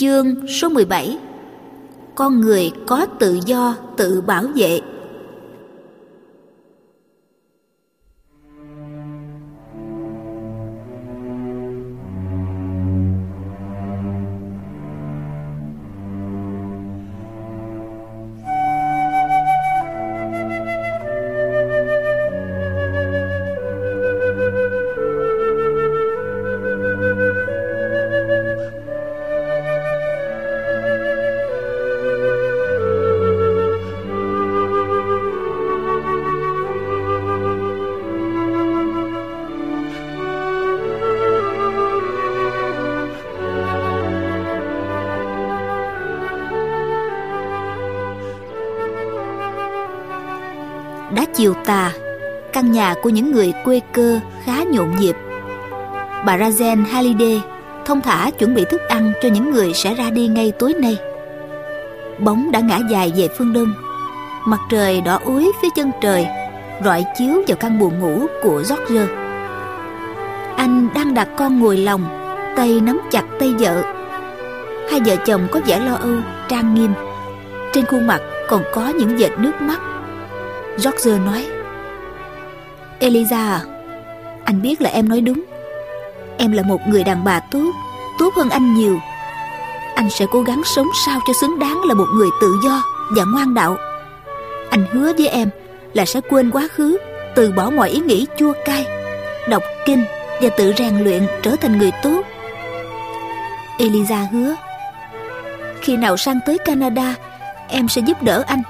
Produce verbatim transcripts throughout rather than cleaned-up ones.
Chương số mười bảy. Con người có tự do tự bảo vệ. Đã chiều tà, căn nhà của những người quê cơ khá nhộn nhịp. Bà Rajen Hallyday thông thả chuẩn bị thức ăn cho những người sẽ ra đi ngay tối nay. Bóng đã ngả dài về phương đông. Mặt trời đỏ ối phía chân trời rọi chiếu vào căn buồng ngủ của George. Anh đang đặt con ngồi lòng, tay nắm chặt tay vợ. Hai vợ chồng có vẻ lo âu, trang nghiêm. Trên khuôn mặt còn có những vệt nước mắt. George nói: Eliza à, anh biết là em nói đúng. Em là một người đàn bà tốt, tốt hơn anh nhiều. Anh sẽ cố gắng sống sao cho xứng đáng là một người tự do và ngoan đạo. Anh hứa với em là sẽ quên quá khứ, từ bỏ mọi ý nghĩ chua cay, đọc kinh và tự rèn luyện trở thành người tốt. Eliza hứa khi nào sang tới Canada, em sẽ giúp đỡ anh.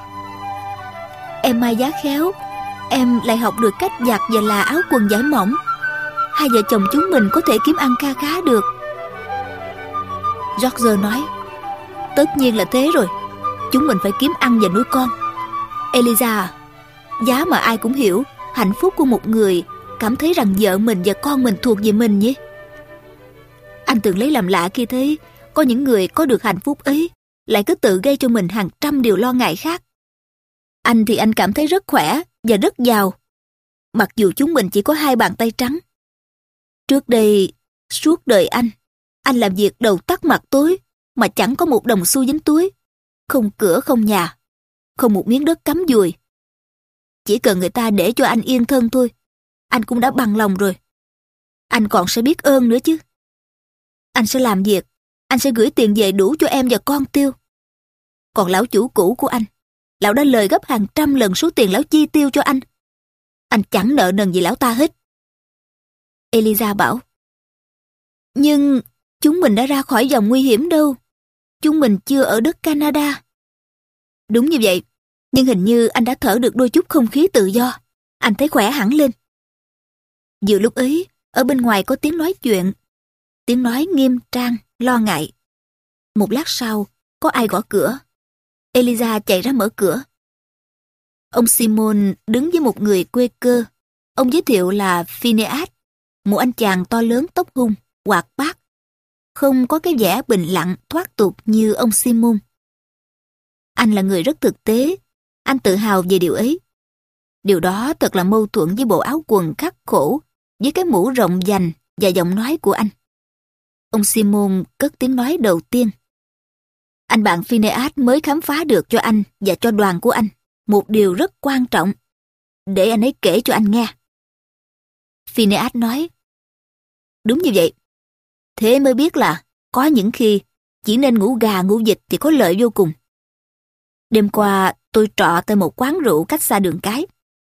Em may giá khéo, em lại học được cách giặt và là áo quần vải mỏng. Hai vợ chồng chúng mình có thể kiếm ăn kha khá được. George nói: Tất nhiên là thế rồi. Chúng mình phải kiếm ăn và nuôi con. Eliza à, giá mà ai cũng hiểu hạnh phúc của một người cảm thấy rằng vợ mình và con mình thuộc về mình nhỉ. Anh từng lấy làm lạ khi thấy có những người có được hạnh phúc ấy lại cứ tự gây cho mình hàng trăm điều lo ngại khác. Anh thì anh cảm thấy rất khỏe và rất giàu, mặc dù chúng mình chỉ có hai bàn tay trắng. Trước đây, suốt đời anh, anh làm việc đầu tắt mặt tối mà chẳng có một đồng xu dính túi, không cửa không nhà, không một miếng đất cắm dùi. Chỉ cần người ta để cho anh yên thân thôi, anh cũng đã bằng lòng rồi. Anh còn sẽ biết ơn nữa chứ. Anh sẽ làm việc, anh sẽ gửi tiền về đủ cho em và con tiêu. Còn lão chủ cũ của anh, lão đã lời gấp hàng trăm lần số tiền lão chi tiêu cho anh. Anh chẳng nợ nần gì lão ta hết. Eliza bảo: Nhưng chúng mình đã ra khỏi vòng nguy hiểm đâu. Chúng mình chưa ở đất Canada. Đúng như vậy, nhưng hình như anh đã thở được đôi chút không khí tự do. Anh thấy khỏe hẳn lên. Vừa lúc ấy, ở bên ngoài có tiếng nói chuyện. Tiếng nói nghiêm trang, lo ngại. Một lát sau, có ai gõ cửa. Eliza chạy ra mở cửa. Ông Simon đứng với một người quê cơ. Ông giới thiệu là Phineas, một anh chàng to lớn tóc hung, hoạt bát, không có cái vẻ bình lặng thoát tục như ông Simon. Anh là người rất thực tế, anh tự hào về điều ấy. Điều đó thật là mâu thuẫn với bộ áo quần khắc khổ, với cái mũ rộng vành và giọng nói của anh. Ông Simon cất tiếng nói đầu tiên. Anh bạn Phineas mới khám phá được cho anh và cho đoàn của anh một điều rất quan trọng. Để anh ấy kể cho anh nghe. Phineas nói: Đúng như vậy. Thế mới biết là có những khi chỉ nên ngủ gà ngủ vịt thì có lợi vô cùng. Đêm qua tôi trọ tại một quán rượu cách xa đường cái.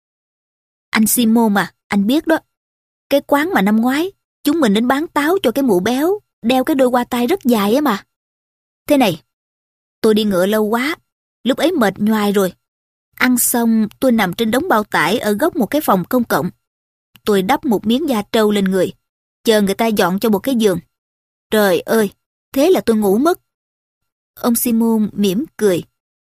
Anh Simon mà, anh biết đó. Cái quán mà năm ngoái chúng mình đến bán táo cho cái mụ béo đeo cái đôi hoa tai rất dài á mà. Thế này, tôi đi ngựa lâu quá, lúc ấy mệt nhoài rồi. Ăn xong tôi nằm trên đống bao tải ở góc một cái phòng công cộng. Tôi đắp một miếng da trâu lên người, chờ người ta dọn cho một cái giường. Trời ơi, thế là tôi ngủ mất. Ông Simon mỉm cười.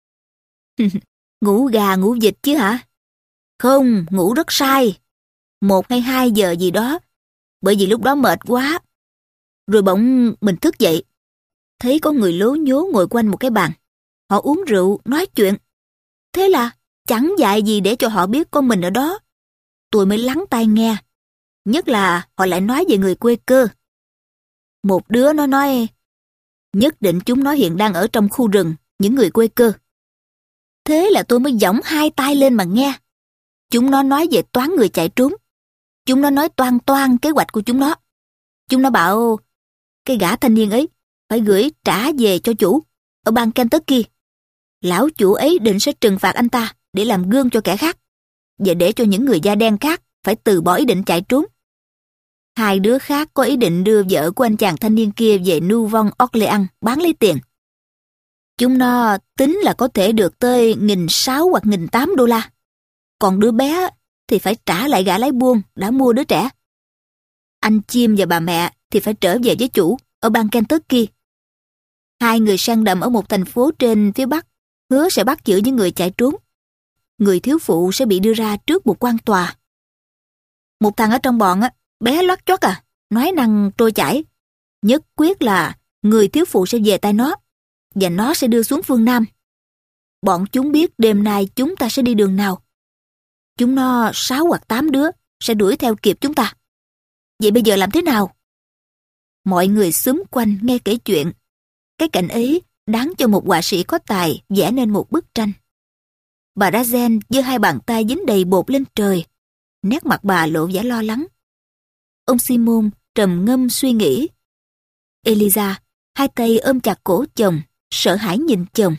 Ngủ gà ngủ vịt chứ hả? Không, ngủ rất sai. Một hay hai giờ gì đó, bởi vì lúc đó mệt quá. Rồi bỗng mình thức dậy, thấy có người lố nhố ngồi quanh một cái bàn. Họ uống rượu, nói chuyện. Thế là chẳng dại gì để cho họ biết có mình ở đó. Tôi mới lắng tai nghe. Nhất là họ lại nói về người quê cơ. Một đứa nó nói: Nhất định chúng nó hiện đang ở trong khu rừng, những người quê cơ. Thế là tôi mới giỏng hai tay lên mà nghe. Chúng nó nói về toán người chạy trốn. Chúng nó nói toan toan kế hoạch của chúng nó. Chúng nó bảo cái gã thanh niên ấy phải gửi trả về cho chủ ở bang Kentucky. Lão chủ ấy định sẽ trừng phạt anh ta để làm gương cho kẻ khác, và để cho những người da đen khác phải từ bỏ ý định chạy trốn. Hai đứa khác có ý định đưa vợ của anh chàng thanh niên kia về New Orleans bán lấy tiền. Chúng nó tính là có thể được tới nghìn sáu hoặc nghìn tám đô la. Còn đứa bé thì phải trả lại gã lái buôn đã mua đứa trẻ. Anh Chim và bà mẹ thì phải trở về với chủ ở bang Kentucky. Hai người săn đậm ở một thành phố trên phía Bắc hứa sẽ bắt giữ những người chạy trốn. Người thiếu phụ sẽ bị đưa ra trước một quan tòa. Một thằng ở trong bọn á, bé loắt choắt à, nói năng trôi chảy. Nhất quyết là người thiếu phụ sẽ về tay nó, và nó sẽ đưa xuống phương Nam. Bọn chúng biết đêm nay chúng ta sẽ đi đường nào. Chúng nó sáu hoặc tám đứa sẽ đuổi theo kịp chúng ta. Vậy bây giờ làm thế nào? Mọi người xúm quanh nghe kể chuyện. Cái cảnh ấy đáng cho một họa sĩ có tài vẽ nên một bức tranh. Bà Razen giơ hai bàn tay dính đầy bột lên trời. Nét mặt bà lộ vẻ lo lắng. Ông Simon trầm ngâm suy nghĩ. Eliza hai tay ôm chặt cổ chồng, sợ hãi nhìn chồng.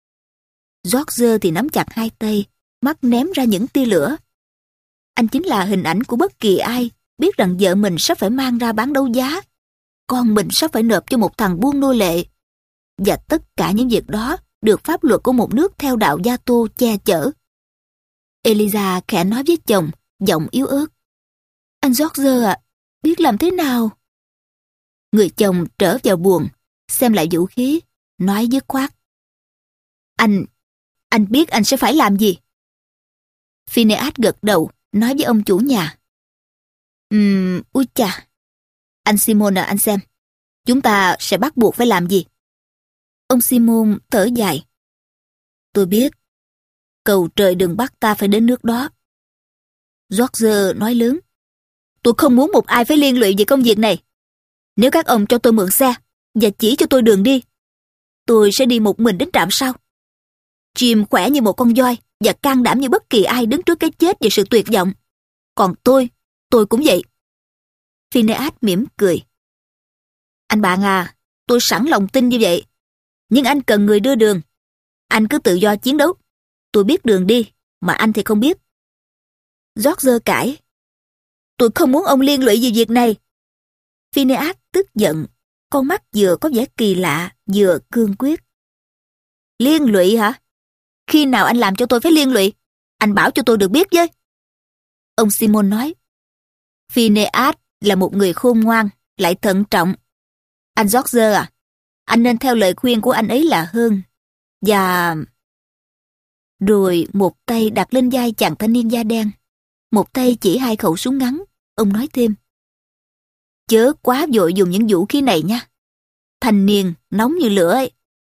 George thì nắm chặt hai tay, mắt ném ra những tia lửa. Anh chính là hình ảnh của bất kỳ ai biết rằng vợ mình sắp phải mang ra bán đấu giá, con mình sắp phải nộp cho một thằng buôn nô lệ. Và tất cả những việc đó được pháp luật của một nước theo đạo Gia Tô che chở. Eliza khẽ nói với chồng, giọng yếu ớt. Anh George ạ, biết làm thế nào? Người chồng trở vào buồng, xem lại vũ khí, nói dứt khoát. Anh, anh biết anh sẽ phải làm gì? Phineas gật đầu, nói với ông chủ nhà. Ừm, um, ui chà. Anh Simon à, anh xem, chúng ta sẽ bắt buộc phải làm gì? Ông Simon thở dài. Tôi biết, cầu trời đừng bắt ta phải đến nước đó. George nói lớn. Tôi không muốn một ai phải liên lụy về công việc này. Nếu các ông cho tôi mượn xe và chỉ cho tôi đường đi, tôi sẽ đi một mình đến trạm sau. Jim khỏe như một con voi và can đảm như bất kỳ ai đứng trước cái chết và sự tuyệt vọng. Còn tôi, tôi cũng vậy. Phineas mỉm cười. Anh bạn à, tôi sẵn lòng tin như vậy. Nhưng anh cần người đưa đường. Anh cứ tự do chiến đấu. Tôi biết đường đi, mà anh thì không biết. George cãi. Tôi không muốn ông liên lụy về việc này. Phineas tức giận, con mắt vừa có vẻ kỳ lạ, vừa cương quyết. Liên lụy hả? Khi nào anh làm cho tôi phải liên lụy? Anh bảo cho tôi được biết với. Ông Simon nói. Phineas là một người khôn ngoan, lại thận trọng. Anh George à, anh nên theo lời khuyên của anh ấy là hơn. Và... Rồi một tay đặt lên vai chàng thanh niên da đen, một tay chỉ hai khẩu súng ngắn. Ông nói thêm. Chớ quá vội dùng những vũ khí này nha. Thanh niên nóng như lửa ấy.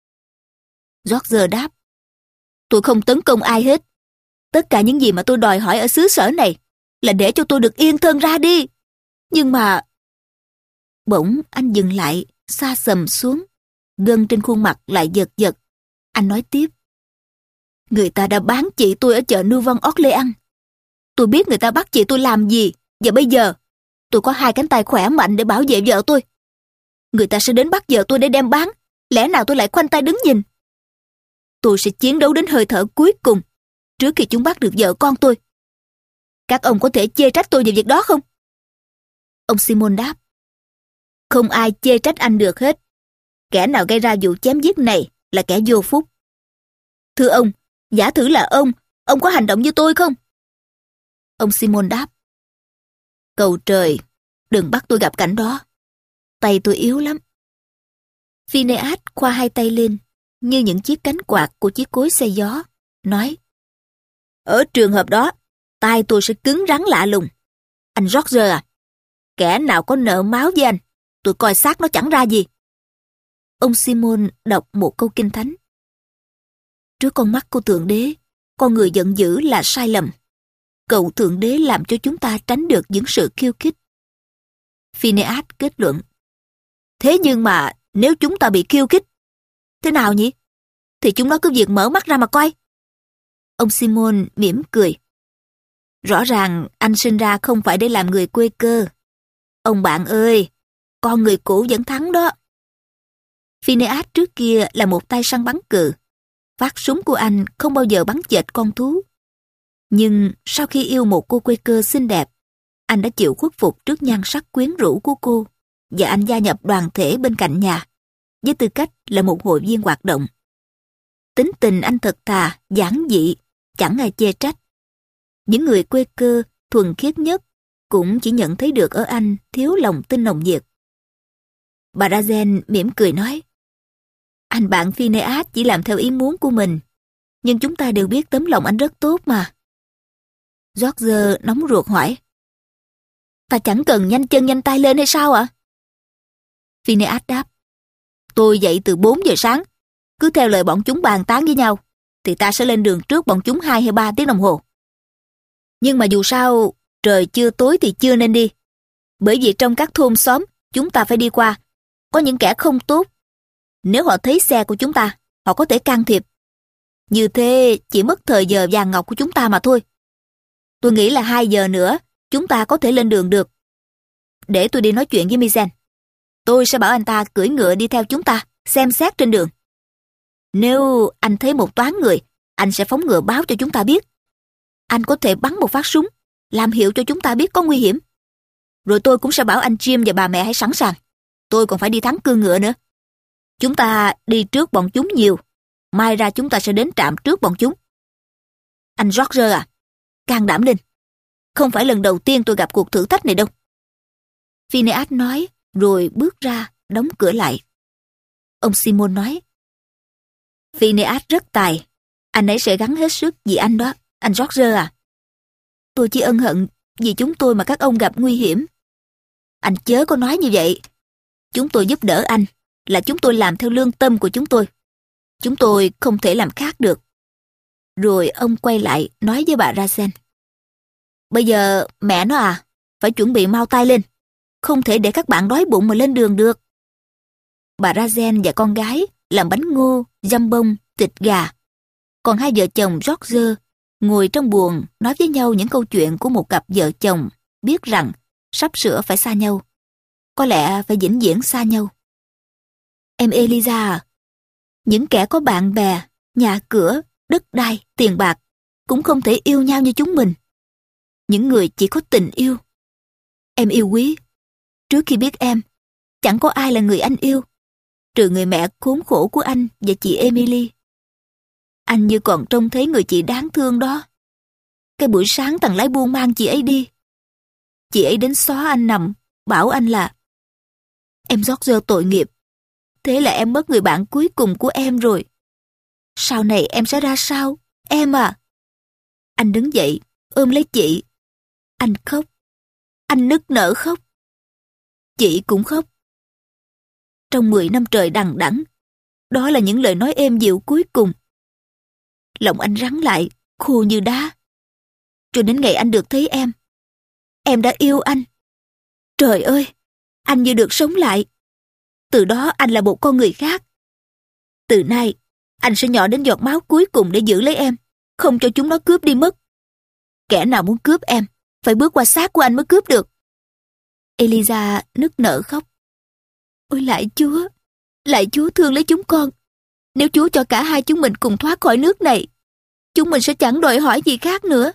George đáp. Tôi không tấn công ai hết. Tất cả những gì mà tôi đòi hỏi ở xứ sở này là để cho tôi được yên thân ra đi. Nhưng mà... Bỗng anh dừng lại, sa sầm xuống. Gân trên khuôn mặt lại giật giật. Anh nói tiếp. Người ta đã bán chị tôi ở chợ New Orleans. Tôi biết người ta bắt chị tôi làm gì. Và bây giờ, tôi có hai cánh tay khỏe mạnh để bảo vệ vợ tôi. Người ta sẽ đến bắt vợ tôi để đem bán. Lẽ nào tôi lại khoanh tay đứng nhìn? Tôi sẽ chiến đấu đến hơi thở cuối cùng, trước khi chúng bắt được vợ con tôi. Các ông có thể chê trách tôi về việc đó không? Ông Simon đáp. Không ai chê trách anh được hết. Kẻ nào gây ra vụ chém giết này là kẻ vô phúc. Thưa ông, giả thử là ông, ông có hành động như tôi không? Ông Simon đáp. Cầu trời, đừng bắt tôi gặp cảnh đó. Tay tôi yếu lắm. Phineas khoa hai tay lên, như những chiếc cánh quạt của chiếc cối xe gió, nói. Ở trường hợp đó, tay tôi sẽ cứng rắn lạ lùng. Anh George à, kẻ nào có nợ máu với anh, tôi coi xác nó chẳng ra gì. Ông Simon đọc một câu kinh thánh. Trước con mắt của Thượng Đế, con người giận dữ là sai lầm. Cầu Thượng Đế làm cho chúng ta tránh được những sự khiêu khích. Phineas kết luận. Thế nhưng mà Nếu chúng ta bị khiêu khích, thế nào nhỉ? Thì chúng nó cứ việc mở mắt ra mà coi. Ông Simon mỉm cười. Rõ ràng anh sinh ra không phải để làm người quê cơ. Ông bạn ơi, con người cũ vẫn thắng đó. Phineas trước kia là một tay săn bắn cừ. Phát súng của anh không bao giờ bắn chết con thú. Nhưng sau khi yêu một cô quê cơ xinh đẹp, anh đã chịu khuất phục trước nhan sắc quyến rũ của cô, và anh gia nhập đoàn thể bên cạnh nhà, với tư cách là một hội viên hoạt động. Tính tình anh thật thà, giản dị, chẳng ai chê trách. Những người quê cơ thuần khiết nhất cũng chỉ nhận thấy được ở anh thiếu lòng tin nồng nhiệt. Bà Razen mỉm cười nói, anh bạn Phineas chỉ làm theo ý muốn của mình, nhưng chúng ta đều biết tấm lòng anh rất tốt mà. George nóng ruột hỏi, ta chẳng cần nhanh chân nhanh tay lên hay sao ạ? Phineas đáp, tôi dậy từ bốn giờ sáng, cứ theo lời bọn chúng bàn tán với nhau, thì ta sẽ lên đường trước bọn chúng hai hay ba tiếng đồng hồ. Nhưng mà dù sao, trời chưa tối thì chưa nên đi. Bởi vì trong các thôn xóm chúng ta phải đi qua, có những kẻ không tốt. Nếu họ thấy xe của chúng ta, họ có thể can thiệp. Như thế chỉ mất thời giờ vàng ngọc của chúng ta mà thôi. Tôi nghĩ là hai giờ nữa, chúng ta có thể lên đường được. Để tôi đi nói chuyện với Mizen. Tôi sẽ bảo anh ta cưỡi ngựa đi theo chúng ta, xem xét trên đường. Nếu anh thấy một toán người, anh sẽ phóng ngựa báo cho chúng ta biết. Anh có thể bắn một phát súng, làm hiệu cho chúng ta biết có nguy hiểm. Rồi tôi cũng sẽ bảo anh Jim và bà mẹ hãy sẵn sàng. Tôi còn phải đi thắng cương ngựa nữa. Chúng ta đi trước bọn chúng nhiều. Mai ra chúng ta sẽ đến trạm trước bọn chúng. Anh George à, can đảm lên. Không phải lần đầu tiên tôi gặp cuộc thử thách này đâu. Phineas nói, rồi bước ra, đóng cửa lại. Ông Simon nói, Phineas rất tài. Anh ấy sẽ gắng hết sức vì anh đó, anh George à. Tôi chỉ ân hận vì chúng tôi mà các ông gặp nguy hiểm. Anh chớ có nói như vậy. Chúng tôi giúp đỡ anh, là chúng tôi làm theo lương tâm của chúng tôi. Chúng tôi không thể làm khác được. Rồi ông quay lại nói với bà Razen. Bây giờ mẹ nó à, phải chuẩn bị mau tay lên. Không thể để các bạn đói bụng mà lên đường được. Bà Razen và con gái làm bánh ngô, dăm bông, thịt gà. Còn hai vợ chồng George ngồi trong buồng nói với nhau những câu chuyện của một cặp vợ chồng biết rằng sắp sửa phải xa nhau. Có lẽ phải vĩnh viễn xa nhau. Em Eliza à, những kẻ có bạn bè, nhà cửa, đất đai, tiền bạc cũng không thể yêu nhau như chúng mình. Những người chỉ có tình yêu. Em yêu quý. Trước khi biết em, chẳng có ai là người anh yêu, trừ người mẹ khốn khổ của anh và chị Emily. Anh như còn trông thấy người chị đáng thương đó. Cái buổi sáng thằng lái buôn mang chị ấy đi. Chị ấy đến xó anh nằm, bảo anh là em George tội nghiệp. Thế là em mất người bạn cuối cùng của em rồi. Sau này em sẽ ra sao, em à? Anh đứng dậy, ôm lấy chị. Anh khóc. Anh nức nở khóc. Chị cũng khóc. Trong mười năm trời đằng đẵng, đó là những lời nói êm dịu cuối cùng. Lòng anh rắn lại, khô như đá. Cho đến ngày anh được thấy em, em đã yêu anh. Trời ơi, anh như được sống lại. Từ đó anh là một con người khác. Từ nay, anh sẽ nhỏ đến giọt máu cuối cùng để giữ lấy em, không cho chúng nó cướp đi mất. Kẻ nào muốn cướp em, phải bước qua xác của anh mới cướp được. Eliza nức nở khóc. Ôi lạy Chúa, lạy Chúa thương lấy chúng con. Nếu Chúa cho cả hai chúng mình cùng thoát khỏi nước này, chúng mình sẽ chẳng đòi hỏi gì khác nữa.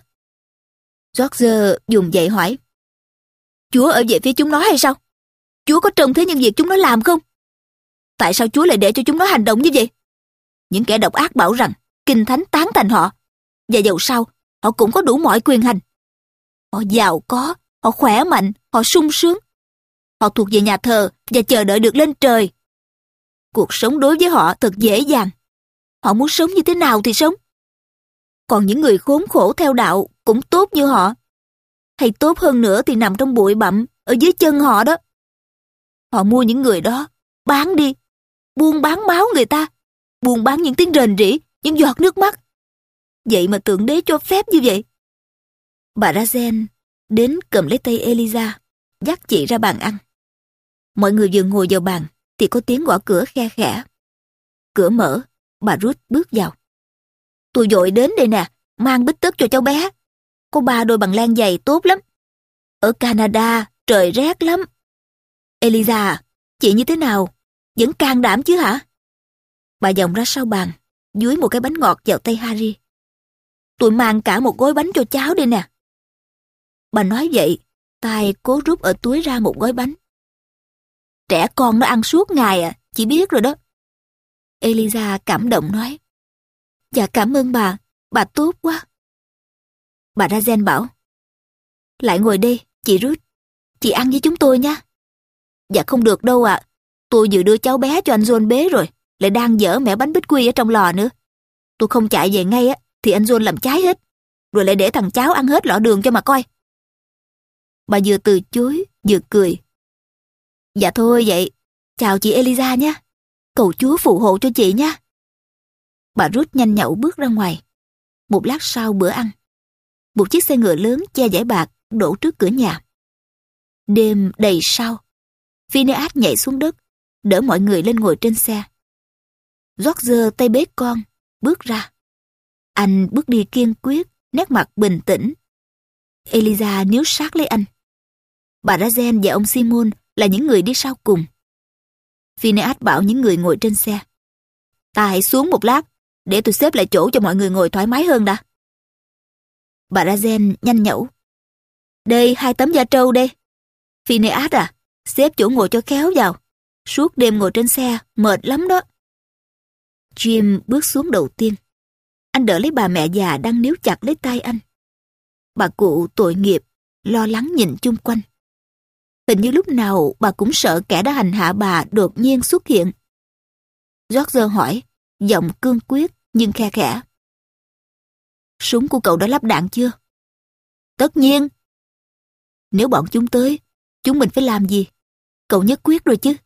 George dùng dậy hỏi, Chúa ở về phía chúng nó hay sao? Chúa có trông thấy những việc chúng nó làm không? Tại sao Chúa lại để cho chúng nó hành động như vậy? Những kẻ độc ác bảo rằng Kinh Thánh tán thành họ, và dầu sao họ cũng có đủ mọi quyền hành. Họ giàu có, họ khỏe mạnh, họ sung sướng. Họ thuộc về nhà thờ và chờ đợi được lên trời. Cuộc sống đối với họ thật dễ dàng. Họ muốn sống như thế nào thì sống. Còn những người khốn khổ theo đạo cũng tốt như họ. Hay tốt hơn nữa thì nằm trong bụi bặm ở dưới chân họ đó. Họ mua những người đó, bán đi, buôn bán máu người ta, buôn bán những tiếng rền rĩ, những giọt nước mắt. Vậy mà Thượng Đế cho phép như vậy. Bà Razen đến cầm lấy tay Eliza, dắt chị ra bàn ăn. Mọi người vừa ngồi vào bàn, thì có tiếng gõ cửa khe khẽ. Cửa mở, bà Ruth bước vào. Tôi vội đến đây nè, mang bít tất cho cháu bé. Có ba đôi bằng len giày tốt lắm. Ở Canada, trời rét lắm. Eliza, chị như thế nào? Vẫn can đảm chứ hả? Bà vòng ra sau bàn, dúi một cái bánh ngọt vào tay Harry. Tôi mang cả một gói bánh cho cháu đây nè. Bà nói vậy, tay cố rút ở túi ra một gói bánh. Trẻ con nó ăn suốt ngày à, chị biết rồi đó. Eliza cảm động nói. Dạ cảm ơn bà, bà tốt quá. Bà Razen bảo. Lại ngồi đây, chị Ruth. Chị ăn với chúng tôi nha. Dạ không được đâu ạ. À. Tôi vừa đưa cháu bé cho anh John bế rồi, lại đang dở mẻ bánh bích quy ở trong lò nữa. Tôi không chạy về ngay á, thì anh John làm cháy hết, rồi lại để thằng cháu ăn hết lọ đường cho mà coi. Bà vừa từ chối, vừa cười. Dạ thôi vậy, chào chị Eliza nhé. Cầu Chúa phù hộ cho chị nha. Bà Ruth nhanh nhẩu bước ra ngoài. Một lát sau bữa ăn, một chiếc xe ngựa lớn che vải bạc đổ trước cửa nhà. Đêm đầy sao. Phineas nhảy xuống đất, đỡ mọi người lên ngồi trên xe. George tay bế con, bước ra. Anh bước đi kiên quyết, nét mặt bình tĩnh. Eliza níu sát lấy anh. Bà Razen và ông Simon là những người đi sau cùng. Phineas bảo những người ngồi trên xe. Ta hãy xuống một lát, để tôi xếp lại chỗ cho mọi người ngồi thoải mái hơn đã. Bà Razen nhanh nhẩu. Đây, hai tấm da trâu đây. Phineas à, xếp chỗ ngồi cho khéo vào. Suốt đêm ngồi trên xe, mệt lắm đó. Jim bước xuống đầu tiên. Anh đỡ lấy bà mẹ già đang níu chặt lấy tay anh. Bà cụ tội nghiệp, lo lắng nhìn chung quanh. Hình như lúc nào bà cũng sợ kẻ đã hành hạ bà đột nhiên xuất hiện. George hỏi, giọng cương quyết nhưng khe khẽ. Súng của cậu đã lắp đạn chưa? Tất nhiên. Nếu bọn chúng tới, chúng mình phải làm gì? Cậu nhất quyết rồi chứ?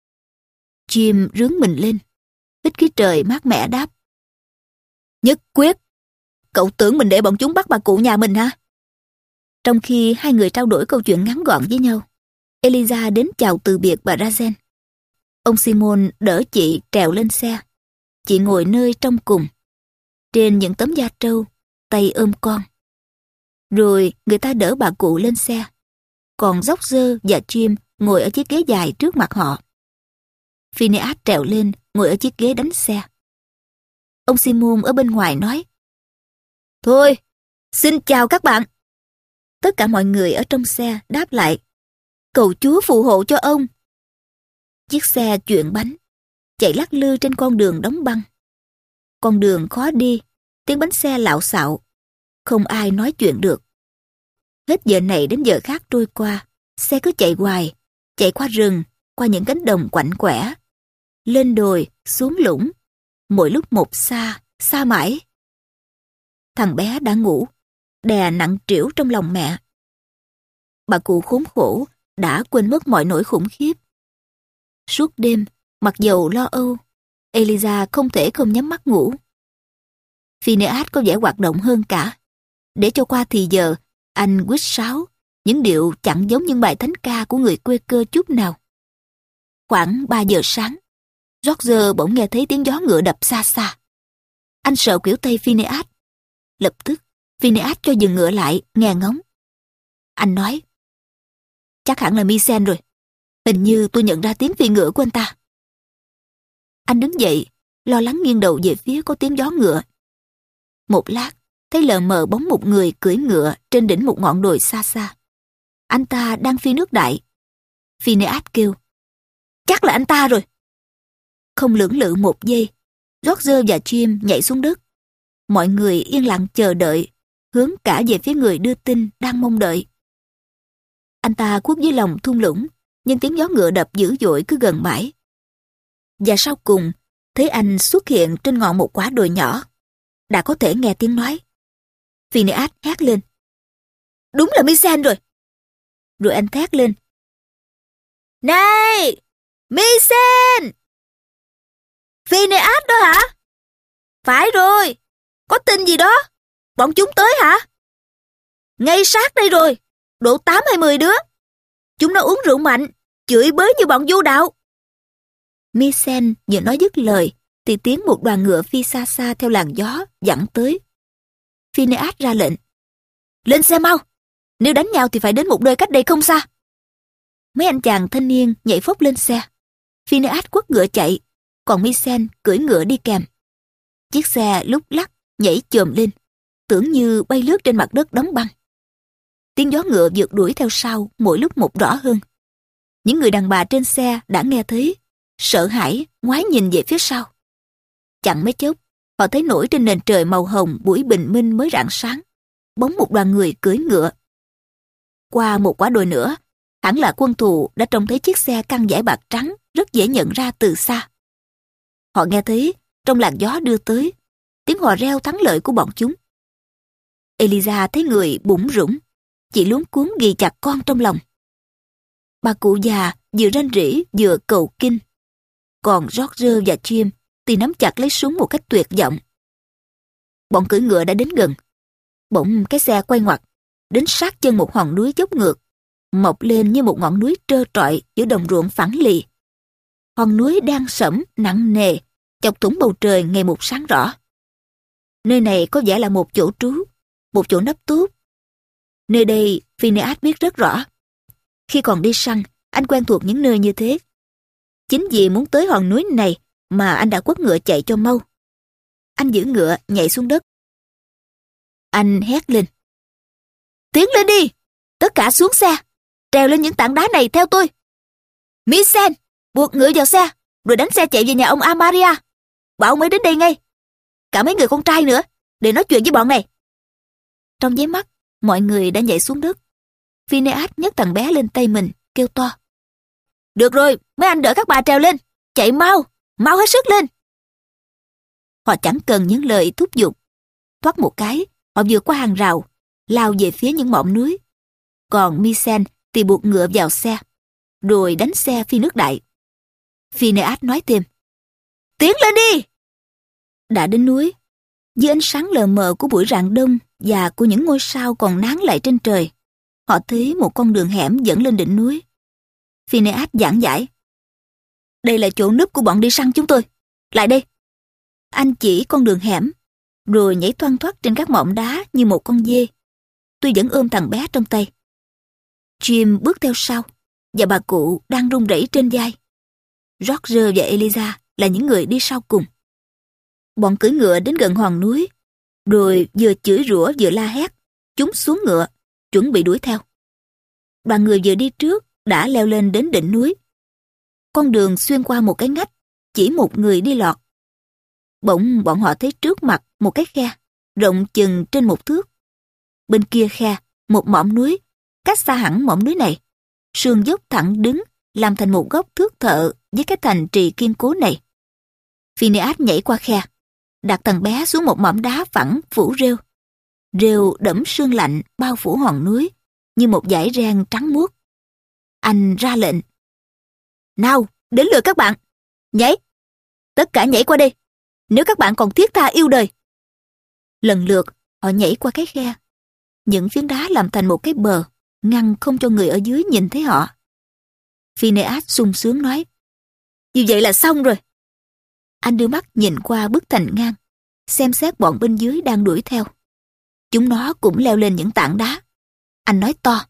Jim rướn mình lên, hít khí trời mát mẻ đáp. Nhất quyết. Cậu tưởng mình để bọn chúng bắt bà cụ nhà mình hả? Trong khi hai người trao đổi câu chuyện ngắn gọn với nhau, Eliza đến chào từ biệt bà Razen. Ông Simon đỡ chị trèo lên xe. Chị ngồi nơi trong cùng, trên những tấm da trâu, tay ôm con. Rồi người ta đỡ bà cụ lên xe, còn George và Jim ngồi ở chiếc ghế dài trước mặt họ. Phineas trèo lên ngồi ở chiếc ghế đánh xe. Ông Simon ở bên ngoài nói. Thôi, xin chào các bạn. Tất cả mọi người ở trong xe đáp lại. Cầu Chúa phù hộ cho ông. Chiếc xe chuyển bánh, chạy lắc lư trên con đường đóng băng. Con đường khó đi, tiếng bánh xe lạo xạo. Không ai nói chuyện được. Hết giờ này đến giờ khác trôi qua, xe cứ chạy hoài, chạy qua rừng, qua những cánh đồng quạnh quẻ, lên đồi, xuống lũng, mỗi lúc một xa, xa mãi. Thằng bé đã ngủ, đè nặng trĩu trong lòng mẹ. Bà cụ khốn khổ đã quên mất mọi nỗi khủng khiếp. Suốt đêm, mặc dầu lo âu, Eliza không thể không nhắm mắt ngủ. Phineas có vẻ hoạt động hơn cả. Để cho qua thì giờ, anh quýt sáo, những điệu chẳng giống những bài thánh ca của người quê cơ chút nào. Khoảng ba giờ sáng, George bỗng nghe thấy tiếng gió ngựa đập xa xa. Anh sợ khuỷu tay Phineas. Lập tức, Phineas cho dừng ngựa lại, nghe ngóng. Anh nói, chắc hẳn là Misen rồi. Hình như tôi nhận ra tiếng phi ngựa của anh ta. Anh đứng dậy, lo lắng nghiêng đầu về phía có tiếng gió ngựa. Một lát, thấy lờ mờ bóng một người cưỡi ngựa trên đỉnh một ngọn đồi xa xa. Anh ta đang phi nước đại. Phineas kêu, chắc là anh ta rồi. Không lưỡng lự một giây, George và Jim nhảy xuống đất. Mọi người yên lặng chờ đợi, hướng cả về phía người đưa tin đang mong đợi. Anh ta khuất dưới lòng thung lũng, nhưng tiếng gió ngựa đập dữ dội cứ gần mãi. Và sau cùng, thấy anh xuất hiện trên ngọn một quả đồi nhỏ. Đã có thể nghe tiếng nói. Phineas hét lên. Đúng là Misen rồi. Rồi anh thét lên. Này! Misen! Phineas đó hả? Phải rồi. Có tin gì đó? Bọn chúng tới hả? Ngay sát đây rồi. Độ tám hay mười đứa. Chúng nó uống rượu mạnh, chửi bới như bọn vô đạo. Misen vừa nói dứt lời thì tiếng một đoàn ngựa phi xa xa theo làn gió dẫn tới. Phineas ra lệnh: lên xe mau, nếu đánh nhau thì phải đến một nơi cách đây không xa. Mấy anh chàng thanh niên nhảy phốc lên xe. Phineas quất ngựa chạy, còn Misen cưỡi ngựa đi kèm. Chiếc xe lúc lắc nhảy chồm lên, tưởng như bay lướt trên mặt đất đóng băng. Tiếng gió ngựa vượt đuổi theo sau mỗi lúc một rõ hơn. Những người đàn bà trên xe đã nghe thấy, sợ hãi ngoái nhìn về phía sau. Chẳng mấy chốc, họ thấy nổi trên nền trời màu hồng buổi bình minh mới rạng sáng, bóng một đoàn người cưỡi ngựa. Qua một quả đồi nữa, hẳn là quân thù đã trông thấy chiếc xe căng dải bạc trắng rất dễ nhận ra từ xa. Họ nghe thấy trong làn gió đưa tới tiếng hò reo thắng lợi của bọn chúng. Eliza thấy người bủn rủn, chỉ luống cuống ghì chặt con trong lòng. Bà cụ già vừa rên rỉ vừa cầu kinh, còn George và Jim thì nắm chặt lấy súng một cách tuyệt vọng. Bọn cưỡi ngựa đã đến gần. Bỗng cái xe quay ngoặt, đến sát chân một hòn núi dốc ngược, mọc lên như một ngọn núi trơ trọi giữa đồng ruộng phẳng lì. Hòn núi đang sẫm nặng nề, chọc thủng bầu trời ngày một sáng rõ. Nơi này có vẻ là một chỗ trú, một chỗ nấp tốt. Nơi đây Phineas biết rất rõ. Khi còn đi săn, anh quen thuộc những nơi như thế. Chính vì muốn tới hòn núi này mà anh đã quất ngựa chạy cho mau. Anh giữ ngựa nhảy xuống đất. Anh hét lên: tiến lên đi! Tất cả xuống xe! Trèo lên những tảng đá này theo tôi! Misen, buộc ngựa vào xe, rồi đánh xe chạy về nhà ông Amaria. Bảo ông ấy đến đây ngay. Cả mấy người con trai nữa, để nói chuyện với bọn này. Trong nháy mắt, mọi người đã nhảy xuống đất. Phineas nhấc thằng bé lên tay mình, kêu to: được rồi, mấy anh đỡ các bà trèo lên. Chạy mau, mau hết sức lên. Họ chẳng cần những lời thúc giục. Thoát một cái, họ vượt qua hàng rào, lao về phía những mỏm núi. Còn Misen thì buộc ngựa vào xe, rồi đánh xe phi nước đại. Phineas nói thêm: tiến lên đi! Đã đến núi, dưới ánh sáng lờ mờ của buổi rạng đông và của những ngôi sao còn nán lại trên trời, họ thấy một con đường hẻm dẫn lên đỉnh núi. Phineas giảng giải: đây là chỗ núp của bọn đi săn chúng tôi. Lại đây! Anh chỉ con đường hẻm, rồi nhảy thoăn thoắt trên các mỏm đá như một con dê. Tuy vẫn ôm thằng bé trong tay. Jim bước theo sau, và bà cụ đang run rẩy trên vai. George và Eliza là những người đi sau cùng. Bọn cưỡi ngựa đến gần hòn núi, rồi vừa chửi rủa vừa la hét, chúng xuống ngựa, chuẩn bị đuổi theo. Đoàn người vừa đi trước đã leo lên đến đỉnh núi. Con đường xuyên qua một cái ngách, chỉ một người đi lọt. Bỗng bọn họ thấy trước mặt một cái khe, rộng chừng trên một thước. Bên kia khe, một mỏm núi, cách xa hẳn mỏm núi này. Sườn dốc thẳng đứng, làm thành một góc thước thợ với cái thành trì kiên cố này. Phineas nhảy qua khe, đặt thằng bé xuống một mỏm đá phẳng phủ rêu. Rêu đẫm sương lạnh bao phủ hòn núi, như một dải ren trắng muốt. Anh ra lệnh: nào, đến lượt các bạn! Nhảy! Tất cả nhảy qua đây, nếu các bạn còn thiết tha yêu đời. Lần lượt, họ nhảy qua cái khe. Những phiến đá làm thành một cái bờ, ngăn không cho người ở dưới nhìn thấy họ. Phineas sung sướng nói: như vậy là xong rồi. Anh đưa mắt nhìn qua bức thành ngang, xem xét bọn bên dưới đang đuổi theo. Chúng nó cũng leo lên những tảng đá. Anh nói to: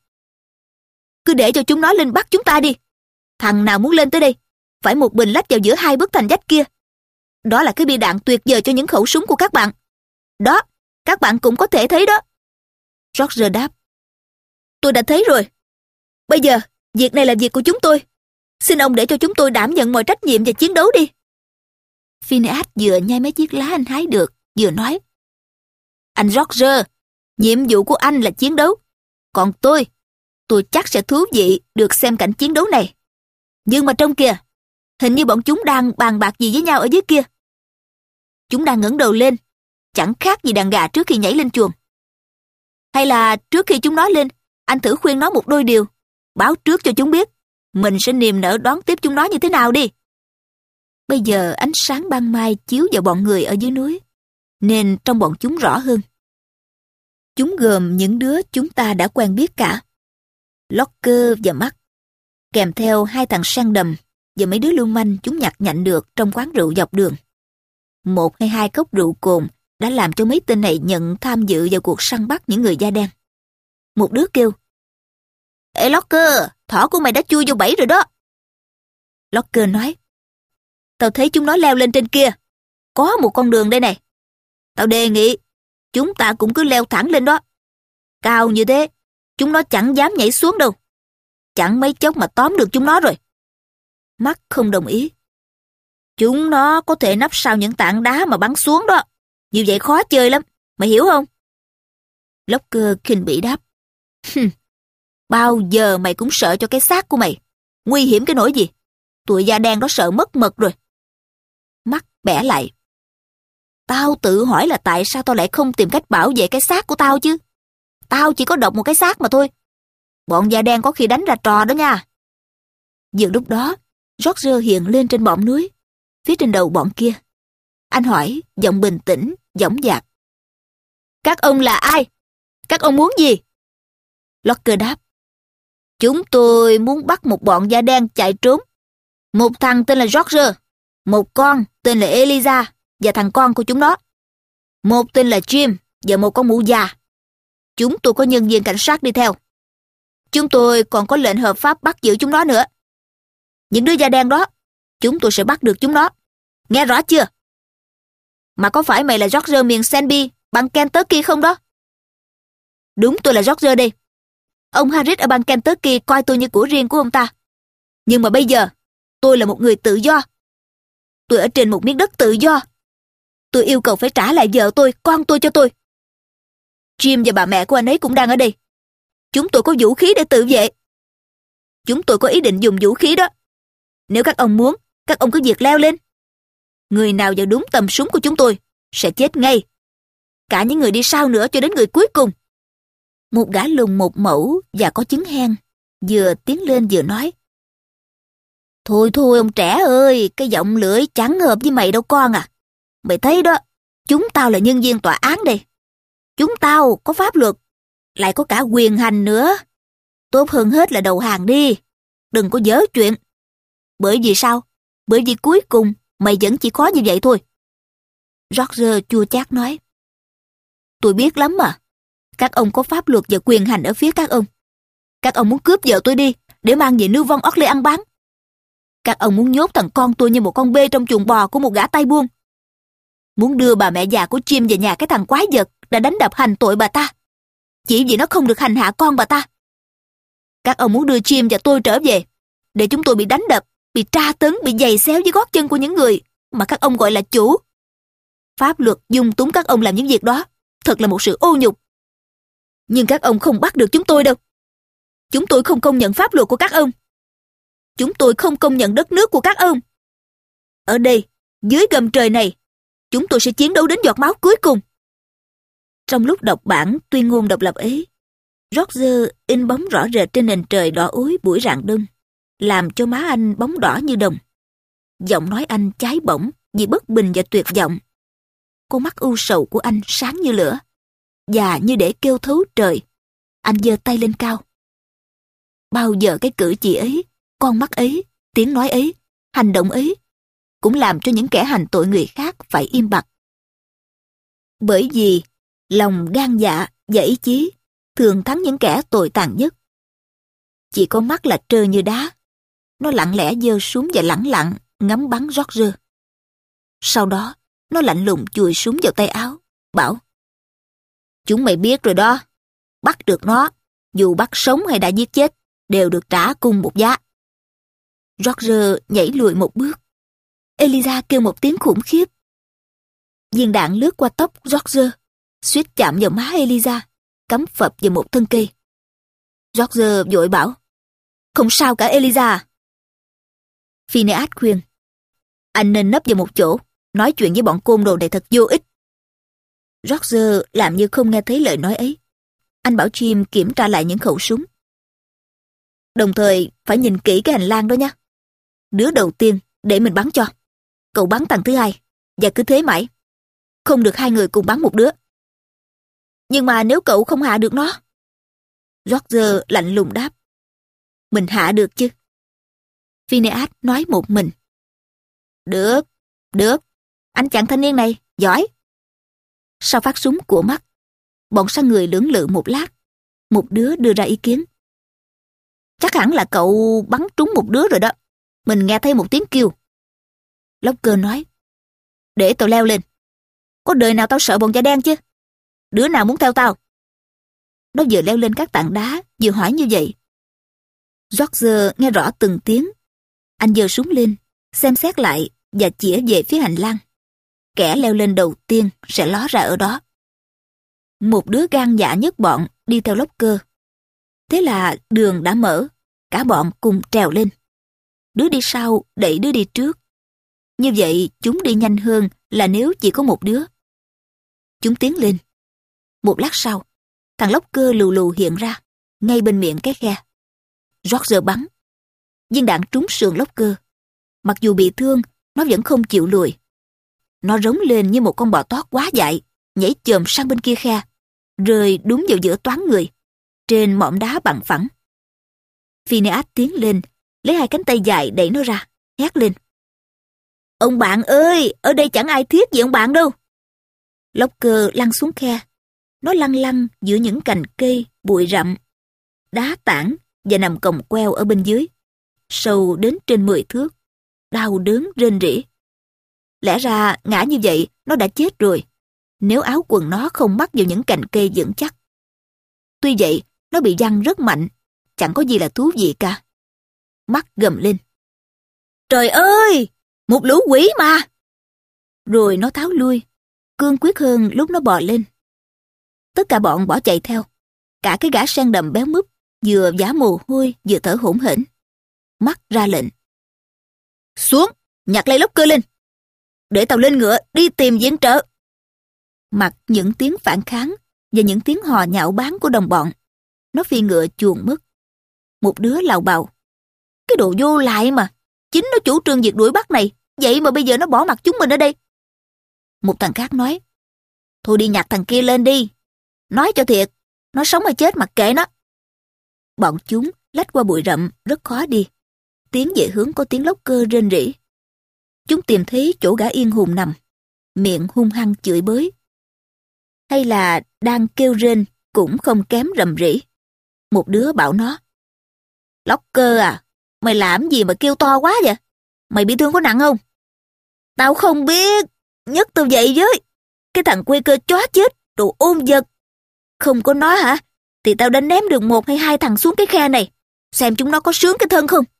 cứ để cho chúng nó lên bắt chúng ta đi. Thằng nào muốn lên tới đây, phải một bình lách vào giữa hai bức thành vách kia. Đó là cái bia đạn tuyệt vời cho những khẩu súng của các bạn. Đó, các bạn cũng có thể thấy đó. George đáp: tôi đã thấy rồi. Bây giờ, việc này là việc của chúng tôi. Xin ông để cho chúng tôi đảm nhận mọi trách nhiệm và chiến đấu đi. Phineas vừa nhai mấy chiếc lá anh hái được, vừa nói: anh George, nhiệm vụ của anh là chiến đấu. Còn tôi, tôi chắc sẽ thú vị được xem cảnh chiến đấu này. Nhưng mà trong kìa, hình như bọn chúng đang bàn bạc gì với nhau ở dưới kia. Chúng đang ngẩng đầu lên, chẳng khác gì đàn gà trước khi nhảy lên chuồng. Hay là trước khi chúng nói lên, anh thử khuyên nó một đôi điều, báo trước cho chúng biết mình sẽ niềm nở đón tiếp chúng nó như thế nào đi. Bây giờ ánh sáng ban mai chiếu vào bọn người ở dưới núi, nên trong bọn chúng rõ hơn. Chúng gồm những đứa chúng ta đã quen biết cả: Locker và Mark, kèm theo hai thằng săn đầm, và mấy đứa lưu manh chúng nhặt nhạnh được trong quán rượu dọc đường. Một hay hai cốc rượu cồn đã làm cho mấy tên này nhận tham dự vào cuộc săn bắt những người da đen. Một đứa kêu: Ê Locker, thỏ của mày đã chui vô bẫy rồi đó. Locker nói: Tao thấy chúng nó leo lên trên kia. Có một con đường đây này. Tao đề nghị chúng ta cũng cứ leo thẳng lên đó. Cao như thế, chúng nó chẳng dám nhảy xuống đâu. Chẳng mấy chốc mà tóm được chúng nó rồi. Mark không đồng ý. Chúng nó có thể nấp sau những tảng đá mà bắn xuống đó. Như vậy khó chơi lắm, mày hiểu không? Locker khinh bỉ đáp: Bao giờ mày cũng sợ cho cái xác của mày. Nguy hiểm cái nỗi gì? Tụi da đen đó sợ mất mật rồi. Mark bẻ lại: Tao tự hỏi là tại sao tao lại không tìm cách bảo vệ cái xác của tao chứ. Tao chỉ có độc một cái xác mà thôi. Bọn da đen có khi đánh ra trò đó nha. Vừa lúc đó, Roger hiện lên trên bọng núi, phía trên đầu bọn kia. Anh hỏi, giọng bình tĩnh, dõng dạc: Các ông là ai? Các ông muốn gì? Locker đáp: Chúng tôi muốn bắt một bọn da đen chạy trốn. Một thằng tên là Roger, một con tên là Eliza và thằng con của chúng nó. Một tên là Jim và một con mụ già. Chúng tôi có nhân viên cảnh sát đi theo. Chúng tôi còn có lệnh hợp pháp bắt giữ chúng nó nữa. Những đứa da đen đó, chúng tôi sẽ bắt được chúng nó. Nghe rõ chưa? Mà có phải mày là Roger miền Sanby, bang Kentucky không đó? Đúng, tôi là Roger đây. Ông Harris ở bang Kentucky coi tôi như của riêng của ông ta. Nhưng mà bây giờ, tôi là một người tự do. Tôi ở trên một miếng đất tự do. Tôi yêu cầu phải trả lại vợ tôi, con tôi cho tôi. Jim và bà mẹ của anh ấy cũng đang ở đây. Chúng tôi có vũ khí để tự vệ. Chúng tôi có ý định dùng vũ khí đó. Nếu các ông muốn, các ông cứ việc leo lên. Người nào vào đúng tầm súng của chúng tôi sẽ chết ngay. Cả những người đi sau nữa cho đến người cuối cùng. Một gã lùn một mẫu và có chứng hen vừa tiến lên vừa nói: Thôi thôi ông trẻ ơi, cái giọng lưỡi chẳng hợp với mày đâu con à. Mày thấy đó, chúng tao là nhân viên tòa án đây. Chúng tao có pháp luật, lại có cả quyền hành nữa. Tốt hơn hết là đầu hàng đi. Đừng có dở chuyện. Bởi vì sao? Bởi vì cuối cùng mày vẫn chỉ có như vậy thôi. Roger chua chát nói: Tôi biết lắm mà. Các ông có pháp luật và quyền hành ở phía các ông. Các ông muốn cướp vợ tôi đi để mang về New Von Orleans ăn bán. Các ông muốn nhốt thằng con tôi như một con bê trong chuồng bò của một gã tay buôn. Muốn đưa bà mẹ già của Jim về nhà cái thằng quái vật đã đánh đập hành tội bà ta, chỉ vì nó không được hành hạ con bà ta. Các ông muốn đưa Jim và tôi trở về, để chúng tôi bị đánh đập, bị tra tấn, bị giày xéo dưới gót chân của những người mà các ông gọi là chủ. Pháp luật dung túng các ông làm những việc đó, thật là một sự ô nhục. Nhưng các ông không bắt được chúng tôi đâu. Chúng tôi không công nhận pháp luật của các ông. Chúng tôi không công nhận đất nước của các ông. Ở đây, dưới gầm trời này, chúng tôi sẽ chiến đấu đến giọt máu cuối cùng. Trong lúc đọc bản tuyên ngôn độc lập ấy, Roger in bóng rõ rệt trên nền trời đỏ ối buổi rạng đông, làm cho má anh bóng đỏ như đồng. Giọng nói anh cháy bỏng vì bất bình và tuyệt vọng. Con mắt u sầu của anh sáng như lửa, và như để kêu thấu trời, anh giơ tay lên cao. Bao giờ cái cử chỉ ấy, con mắt ấy, tiếng nói ấy, hành động ấy cũng làm cho những kẻ hành tội người khác phải im bặt. Bởi vì lòng gan dạ và ý chí thường thắng những kẻ tồi tàn nhất. Chỉ có mắt là trơ như đá. Nó lặng lẽ giơ súng và lẳng lặng ngắm bắn Roger. Sau đó, nó lạnh lùng chùi súng vào tay áo, bảo: Chúng mày biết rồi đó. Bắt được nó, dù bắt sống hay đã giết chết, đều được trả cùng một giá. Roger nhảy lùi một bước. Eliza kêu một tiếng khủng khiếp. Viên đạn lướt qua tóc Roger, suýt chạm vào má Eliza, cắm phập vào một thân cây. Roger vội bảo: Không sao cả Eliza. Phineas khuyên: Anh nên nấp vào một chỗ, nói chuyện với bọn côn đồ này thật vô ích. Roger làm như không nghe thấy lời nói ấy. Anh bảo Jim kiểm tra lại những khẩu súng. Đồng thời phải nhìn kỹ cái hành lang đó nhé. Đứa đầu tiên để mình bắn cho. Cậu bắn thằng thứ hai, và cứ thế mãi. Không được hai người cùng bắn một đứa. Nhưng mà nếu cậu không hạ được nó? Roger lạnh lùng đáp: Mình hạ được chứ. Phineas nói một mình. Được, được, anh chàng thanh niên này, giỏi. Sau phát súng của Mắt, bọn săn người lưỡng lự một lát. Một đứa đưa ra ý kiến. Chắc hẳn là cậu bắn trúng một đứa rồi đó. Mình nghe thấy một tiếng kêu. Locker nói. Để tao leo lên. Có đời nào tao sợ bọn da đen chứ? Đứa nào muốn theo tao? Nó vừa leo lên các tảng đá, vừa hỏi như vậy. George nghe rõ từng tiếng. Anh giơ súng lên, xem xét lại và chĩa về phía hành lang. Kẻ leo lên đầu tiên sẽ ló ra ở đó. Một đứa gan dạ nhất bọn đi theo Locker. Thế là đường đã mở, cả bọn cùng trèo lên. Đứa đi sau đẩy đứa đi trước. Như vậy chúng đi nhanh hơn là nếu chỉ có một đứa. Chúng tiến lên. Một lát sau, thằng Locker lù lù hiện ra, ngay bên miệng cái khe. George bắn. Viên đạn trúng sườn Locker. Mặc dù bị thương, nó vẫn không chịu lùi. Nó rống lên như một con bò tót quá dại, nhảy chồm sang bên kia khe, rơi đúng vào giữa toán người, trên mỏm đá bằng phẳng. Phineas tiến lên, lấy hai cánh tay dài đẩy nó ra, hét lên. Ông bạn ơi, ở đây chẳng ai thiết gì ông bạn đâu. Locker lăn xuống khe. Nó lăn lăn giữa những cành cây, bụi rậm, đá tảng và nằm còng queo ở bên dưới, sâu đến trên mười thước, đau đớn rên rỉ. Lẽ ra ngã như vậy nó đã chết rồi, nếu áo quần nó không mắc vào những cành cây vững chắc. Tuy vậy, nó bị văng rất mạnh, chẳng có gì là thú vị cả. Mắt gầm lên. Trời ơi, một lũ quỷ mà! Rồi nó tháo lui, cương quyết hơn lúc nó bò lên. Tất cả bọn bỏ chạy theo, cả cái gã sen đầm béo múp, vừa vã mồ hôi vừa thở hổn hển. Mắt ra lệnh. Xuống, nhặt lấy Locker lên. Để tao lên ngựa đi tìm viện trợ. Mặc những tiếng phản kháng và những tiếng hò nhạo báng của đồng bọn, nó phi ngựa chuồn mất. Một đứa lào bào. Cái đồ vô lại mà. Chính nó chủ trương việc đuổi bắt này, vậy mà bây giờ nó bỏ mặc chúng mình ở đây. Một thằng khác nói. Thôi đi nhặt thằng kia lên đi. Nói cho thiệt, nó sống hay chết mặc kệ nó. Bọn chúng lách qua bụi rậm rất khó đi, tiến về hướng có tiếng Locker rên rỉ. Chúng tìm thấy chỗ gã yên hùng nằm, miệng hung hăng chửi bới. Hay là đang kêu rên cũng không kém rầm rỉ. Một đứa bảo nó. Locker à, mày làm gì mà kêu to quá vậy? Mày bị thương có nặng không? Tao không biết, nhấc tao dậy với. Cái thằng quê cơ chó chết, đồ ôn vật. Không có nó hả? Thì tao đã ném được một hay hai thằng xuống cái khe này. Xem chúng nó có sướng cái thân không?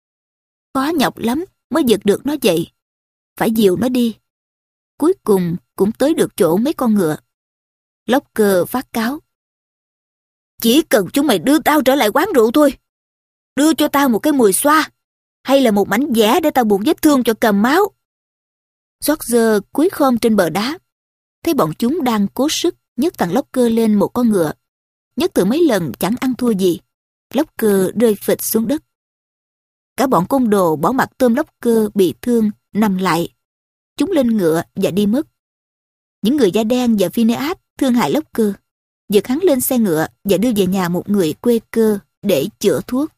Khó nhọc lắm mới giật được nó dậy. Phải dìu nó đi. Cuối cùng cũng tới được chỗ mấy con ngựa. Locker phát cáo. Chỉ cần chúng mày đưa tao trở lại quán rượu thôi. Đưa cho tao một cái mùi xoa, hay là một mảnh vẽ để tao buộc vết thương cho cầm máu. George cúi khom trên bờ đá. Thấy bọn chúng đang cố sức nhấc thằng Locker lên một con ngựa. Nhấc từ mấy lần chẳng ăn thua gì. Locker rơi phịch xuống đất. Cả bọn côn đồ bỏ mặc tôm Locker bị thương nằm lại. Chúng lên ngựa và đi mất. Những người da đen và Phineas thương hại Locker, giật hắn lên xe ngựa và đưa về nhà một người quê cơ để chữa thuốc.